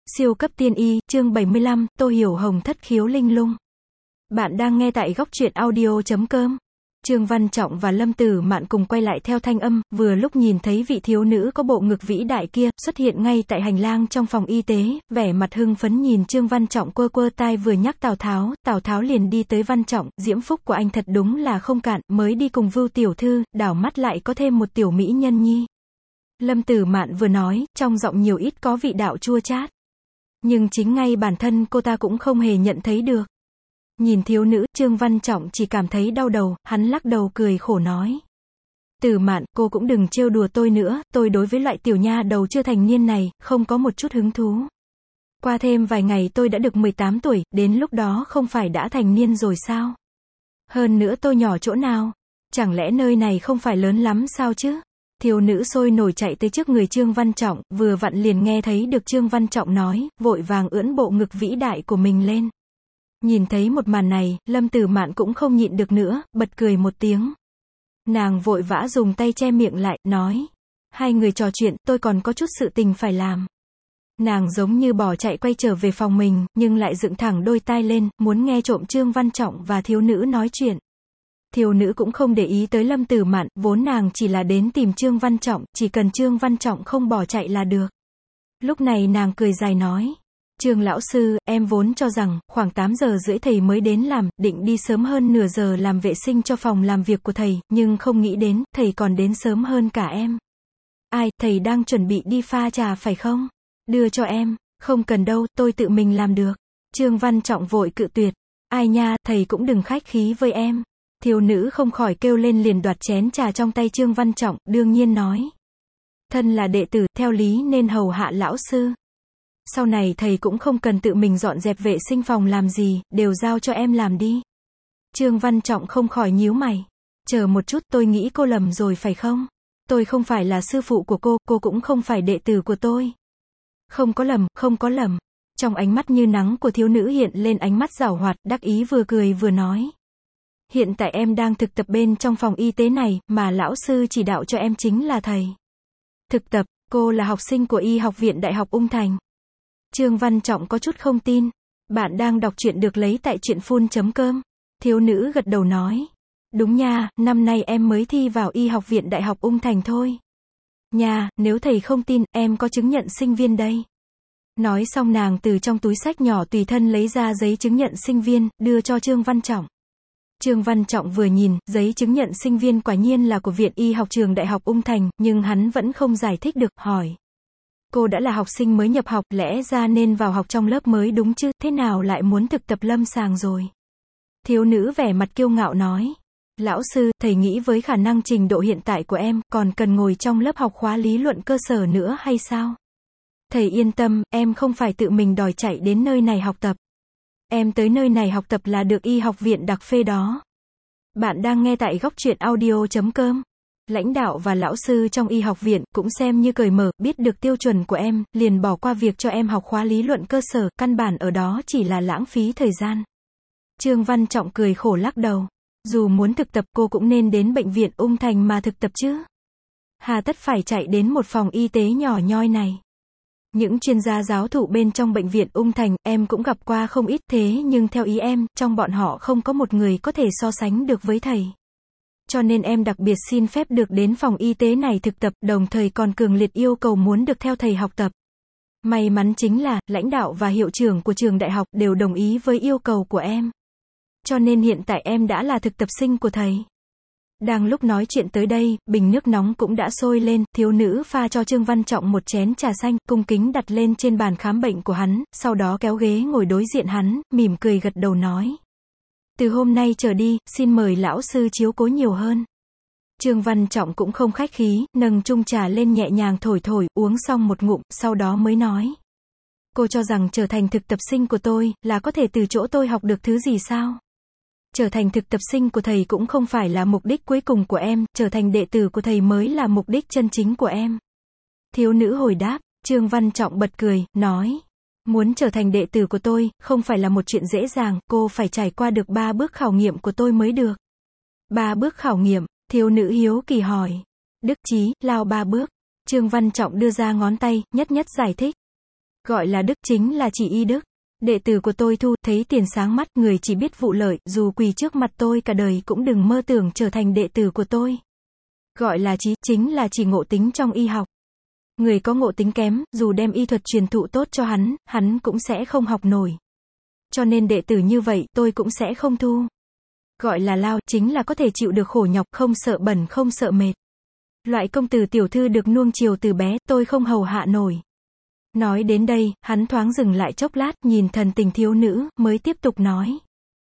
Siêu cấp tiên y, chương 75, Tô Hiểu Hồng thất khiếu linh lung. Bạn đang nghe tại góc truyện audio.com. Trương Văn Trọng và Lâm Tử Mạn cùng quay lại theo thanh âm, vừa lúc nhìn thấy vị thiếu nữ có bộ ngực vĩ đại kia, xuất hiện ngay tại hành lang trong phòng y tế, vẻ mặt hưng phấn nhìn Trương Văn Trọng quơ quơ tai vừa nhắc Tào Tháo liền đi tới Văn Trọng, diễm phúc của anh thật đúng là không cạn, mới đi cùng Vưu tiểu thư, đảo mắt lại có thêm một tiểu mỹ nhân nhi. Lâm Tử Mạn vừa nói, trong giọng nhiều ít có vị đạo chua chát. Nhưng chính ngay bản thân cô ta cũng không hề nhận thấy được. Nhìn thiếu nữ, Trương Văn Trọng chỉ cảm thấy đau đầu, hắn lắc đầu cười khổ nói. Tử Mạn, cô cũng đừng trêu đùa tôi nữa, tôi đối với loại tiểu nha đầu chưa thành niên này, không có một chút hứng thú. Qua thêm vài ngày tôi đã được 18 tuổi, đến lúc đó không phải đã thành niên rồi sao? Hơn nữa tôi nhỏ chỗ nào? Chẳng lẽ nơi này không phải lớn lắm sao chứ? Thiếu nữ sôi nổi chạy tới trước người Trương Văn Trọng, vừa vặn liền nghe thấy được Trương Văn Trọng nói, vội vàng ưỡn bộ ngực vĩ đại của mình lên. Nhìn thấy một màn này, Lâm Tử Mạn cũng không nhịn được nữa, bật cười một tiếng. Nàng vội vã dùng tay che miệng lại, nói. Hai người trò chuyện, tôi còn có chút sự tình phải làm. Nàng giống như bỏ chạy quay trở về phòng mình, nhưng lại dựng thẳng đôi tai lên, muốn nghe trộm Trương Văn Trọng và thiếu nữ nói chuyện. Thiếu nữ cũng không để ý tới Lâm Tử Mạn, vốn nàng chỉ là đến tìm Trương Văn Trọng, chỉ cần Trương Văn Trọng không bỏ chạy là được. Lúc này nàng cười dài nói. Trương lão sư, em vốn cho rằng, khoảng 8 giờ rưỡi thầy mới đến làm, định đi sớm hơn nửa giờ làm vệ sinh cho phòng làm việc của thầy, nhưng không nghĩ đến, thầy còn đến sớm hơn cả em. Ai, thầy đang chuẩn bị đi pha trà phải không? Đưa cho em, không cần đâu, tôi tự mình làm được. Trương Văn Trọng vội cự tuyệt. Ai nha, thầy cũng đừng khách khí với em. Thiếu nữ không khỏi kêu lên liền đoạt chén trà trong tay Trương Văn Trọng, đương nhiên nói. Thân là đệ tử, theo lý nên hầu hạ lão sư. Sau này thầy cũng không cần tự mình dọn dẹp vệ sinh phòng làm gì, đều giao cho em làm đi. Trương Văn Trọng không khỏi nhíu mày. Chờ một chút, tôi nghĩ cô lầm rồi phải không? Tôi không phải là sư phụ của cô cũng không phải đệ tử của tôi. Không có lầm, không có lầm. Trong ánh mắt như nắng của thiếu nữ hiện lên ánh mắt giảo hoạt, đắc ý vừa cười vừa nói. Hiện tại em đang thực tập bên trong phòng y tế này, mà lão sư chỉ đạo cho em chính là thầy. Thực tập, cô là học sinh của Y học viện Đại học Ung Thành. Trương Văn Trọng có chút không tin. Bạn đang đọc truyện được lấy tại truyện.com. Thiếu nữ gật đầu nói. Đúng nha, năm nay em mới thi vào Y học viện Đại học Ung Thành thôi. Nha, nếu thầy không tin, em có chứng nhận sinh viên đây. Nói xong nàng từ trong túi xách nhỏ tùy thân lấy ra giấy chứng nhận sinh viên, đưa cho Trương Văn Trọng. Trương Văn Trọng vừa nhìn, giấy chứng nhận sinh viên quả nhiên là của Viện Y học trường Đại học Ung Thành, nhưng hắn vẫn không giải thích được, hỏi. Cô đã là học sinh mới nhập học, lẽ ra nên vào học trong lớp mới đúng chứ, thế nào lại muốn thực tập lâm sàng rồi? Thiếu nữ vẻ mặt kiêu ngạo nói. Lão sư, thầy nghĩ với khả năng trình độ hiện tại của em, còn cần ngồi trong lớp học khóa lý luận cơ sở nữa hay sao? Thầy yên tâm, em không phải tự mình đòi chạy đến nơi này học tập. Em tới nơi này học tập là được Y học viện đặc phê đó. Bạn đang nghe tại góc truyện audio.com. Lãnh đạo và lão sư trong Y học viện cũng xem như cởi mở, biết được tiêu chuẩn của em, liền bỏ qua việc cho em học khóa lý luận cơ sở, căn bản ở đó chỉ là lãng phí thời gian. Trương Văn Trọng cười khổ lắc đầu. Dù muốn thực tập cô cũng nên đến bệnh viện Ung Thành mà thực tập chứ. Hà tất phải chạy đến một phòng y tế nhỏ nhoi này. Những chuyên gia giáo thụ bên trong bệnh viện Ung Thành, em cũng gặp qua không ít, thế nhưng theo ý em, trong bọn họ không có một người có thể so sánh được với thầy. Cho nên em đặc biệt xin phép được đến phòng y tế này thực tập, đồng thời còn cường liệt yêu cầu muốn được theo thầy học tập. May mắn chính là, lãnh đạo và hiệu trưởng của trường đại học đều đồng ý với yêu cầu của em. Cho nên hiện tại em đã là thực tập sinh của thầy. Đang lúc nói chuyện tới đây, bình nước nóng cũng đã sôi lên, thiếu nữ pha cho Trương Văn Trọng một chén trà xanh, cung kính đặt lên trên bàn khám bệnh của hắn, sau đó kéo ghế ngồi đối diện hắn, mỉm cười gật đầu nói. Từ hôm nay trở đi, xin mời lão sư chiếu cố nhiều hơn. Trương Văn Trọng cũng không khách khí, nâng chung trà lên nhẹ nhàng thổi, uống xong một ngụm, sau đó mới nói. Cô cho rằng trở thành thực tập sinh của tôi, là có thể từ chỗ tôi học được thứ gì sao? Trở thành thực tập sinh của thầy cũng không phải là mục đích cuối cùng của em, trở thành đệ tử của thầy mới là mục đích chân chính của em. Thiếu nữ hồi đáp, Trương Văn Trọng bật cười, nói. Muốn trở thành đệ tử của tôi, không phải là một chuyện dễ dàng, cô phải trải qua được 3 bước khảo nghiệm của tôi mới được. 3 bước khảo nghiệm, thiếu nữ hiếu kỳ hỏi. Đức Chí, lao 3 bước. Trương Văn Trọng đưa ra ngón tay, nhất nhất giải thích. Gọi là đức chính là chỉ y đức. Đệ tử của tôi Thu, thấy tiền sáng mắt, người chỉ biết vụ lợi, dù quỳ trước mặt tôi cả đời cũng đừng mơ tưởng trở thành đệ tử của tôi. Gọi là trí, chính là chỉ ngộ tính trong y học. Người có ngộ tính kém, dù đem y thuật truyền thụ tốt cho hắn cũng sẽ không học nổi. Cho nên đệ tử như vậy, tôi cũng sẽ không thu. Gọi là lao, chính là có thể chịu được khổ nhọc, không sợ bẩn, không sợ mệt. Loại công tử tiểu thư được nuông chiều từ bé, tôi không hầu hạ nổi. Nói đến đây, hắn thoáng dừng lại chốc lát, nhìn thần tình thiếu nữ, mới tiếp tục nói.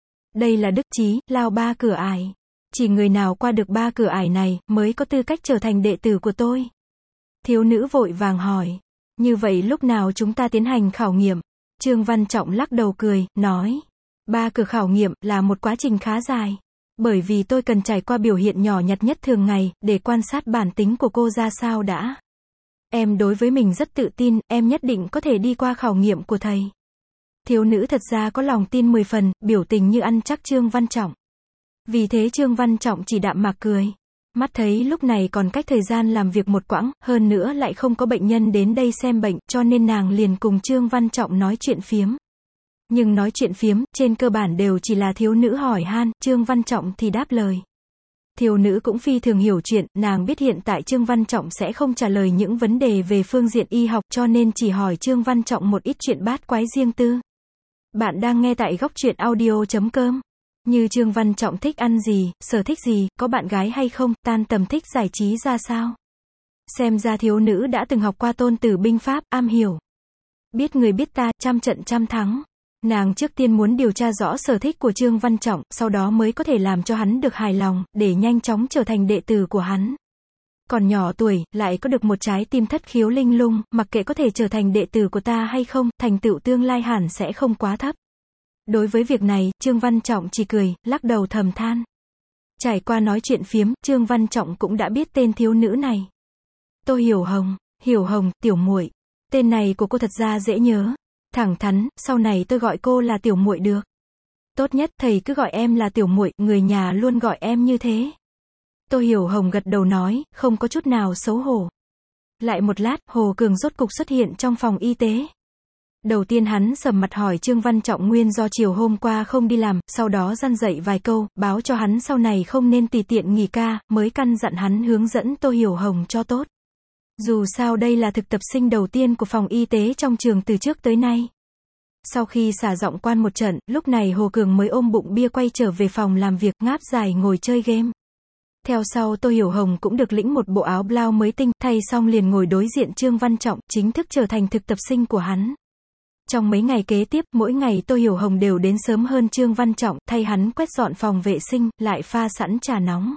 Đây là đức trí, lao 3 cửa ải. Chỉ người nào qua được 3 cửa ải này, mới có tư cách trở thành đệ tử của tôi. Thiếu nữ vội vàng hỏi. Như vậy lúc nào chúng ta tiến hành khảo nghiệm? Trương Văn Trọng lắc đầu cười, nói. 3 cửa khảo nghiệm, là một quá trình khá dài. Bởi vì tôi cần trải qua biểu hiện nhỏ nhặt nhất thường ngày, để quan sát bản tính của cô ra sao đã. Em đối với mình rất tự tin, em nhất định có thể đi qua khảo nghiệm của thầy. Thiếu nữ thật ra có lòng tin 10 phần, biểu tình như ăn chắc Trương Văn Trọng. Vì thế Trương Văn Trọng chỉ đạm mạc cười. Mắt thấy lúc này còn cách thời gian làm việc một quãng, hơn nữa lại không có bệnh nhân đến đây xem bệnh, cho nên nàng liền cùng Trương Văn Trọng nói chuyện phiếm. Nhưng nói chuyện phiếm, trên cơ bản đều chỉ là thiếu nữ hỏi han, Trương Văn Trọng thì đáp lời. Thiếu nữ cũng phi thường hiểu chuyện, nàng biết hiện tại Trương Văn Trọng sẽ không trả lời những vấn đề về phương diện y học, cho nên chỉ hỏi Trương Văn Trọng một ít chuyện bát quái riêng tư. Bạn đang nghe tại góc truyện audio.com. Như Trương Văn Trọng thích ăn gì, sở thích gì, có bạn gái hay không, tan tầm thích giải trí ra sao. Xem ra thiếu nữ đã từng học qua Tôn Tử binh pháp, am hiểu. Biết người biết ta, trăm trận trăm thắng. Nàng trước tiên muốn điều tra rõ sở thích của Trương Văn Trọng, sau đó mới có thể làm cho hắn được hài lòng, để nhanh chóng trở thành đệ tử của hắn. Còn nhỏ tuổi, lại có được một trái tim thất khiếu linh lung, mặc kệ có thể trở thành đệ tử của ta hay không, thành tựu tương lai hẳn sẽ không quá thấp. Đối với việc này, Trương Văn Trọng chỉ cười, lắc đầu thầm than. Trải qua nói chuyện phiếm, Trương Văn Trọng cũng đã biết tên thiếu nữ này. Tô Hiểu Hồng, tiểu muội. Tên này của cô thật ra dễ nhớ. Thẳng thắn, sau này tôi gọi cô là tiểu muội được. Tốt nhất thầy cứ gọi em là tiểu muội, người nhà luôn gọi em như thế. Tô Hiểu Hồng gật đầu nói, không có chút nào xấu hổ. Lại một lát, Hồ Cường rốt cục xuất hiện trong phòng y tế. Đầu tiên hắn sầm mặt hỏi Trương Văn Trọng nguyên do chiều hôm qua không đi làm, sau đó răn dạy vài câu, báo cho hắn sau này không nên tùy tiện nghỉ ca, mới căn dặn hắn hướng dẫn Tô Hiểu Hồng cho tốt. Dù sao đây là thực tập sinh đầu tiên của phòng y tế trong trường từ trước tới nay. Sau khi xả giọng quan một trận, lúc này Hồ Cường mới ôm bụng bia quay trở về phòng làm việc, ngáp dài ngồi chơi game. Theo sau Tô Hiểu Hồng cũng được lĩnh một bộ áo blau mới tinh, thay xong liền ngồi đối diện Trương Văn Trọng, chính thức trở thành thực tập sinh của hắn. Trong mấy ngày kế tiếp, mỗi ngày Tô Hiểu Hồng đều đến sớm hơn Trương Văn Trọng, thay hắn quét dọn phòng vệ sinh, lại pha sẵn trà nóng.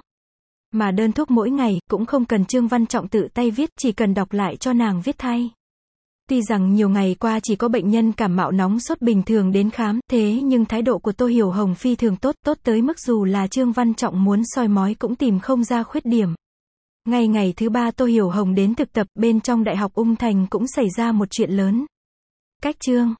Mà đơn thuốc mỗi ngày, cũng không cần Trương Văn Trọng tự tay viết, chỉ cần đọc lại cho nàng viết thay. Tuy rằng nhiều ngày qua chỉ có bệnh nhân cảm mạo nóng sốt bình thường đến khám, thế nhưng thái độ của Tô Hiểu Hồng phi thường tốt, tốt tới mức dù là Trương Văn Trọng muốn soi mói cũng tìm không ra khuyết điểm. Ngày thứ 3 Tô Hiểu Hồng đến thực tập, bên trong Đại học Ung Thành cũng xảy ra một chuyện lớn. Cách Trương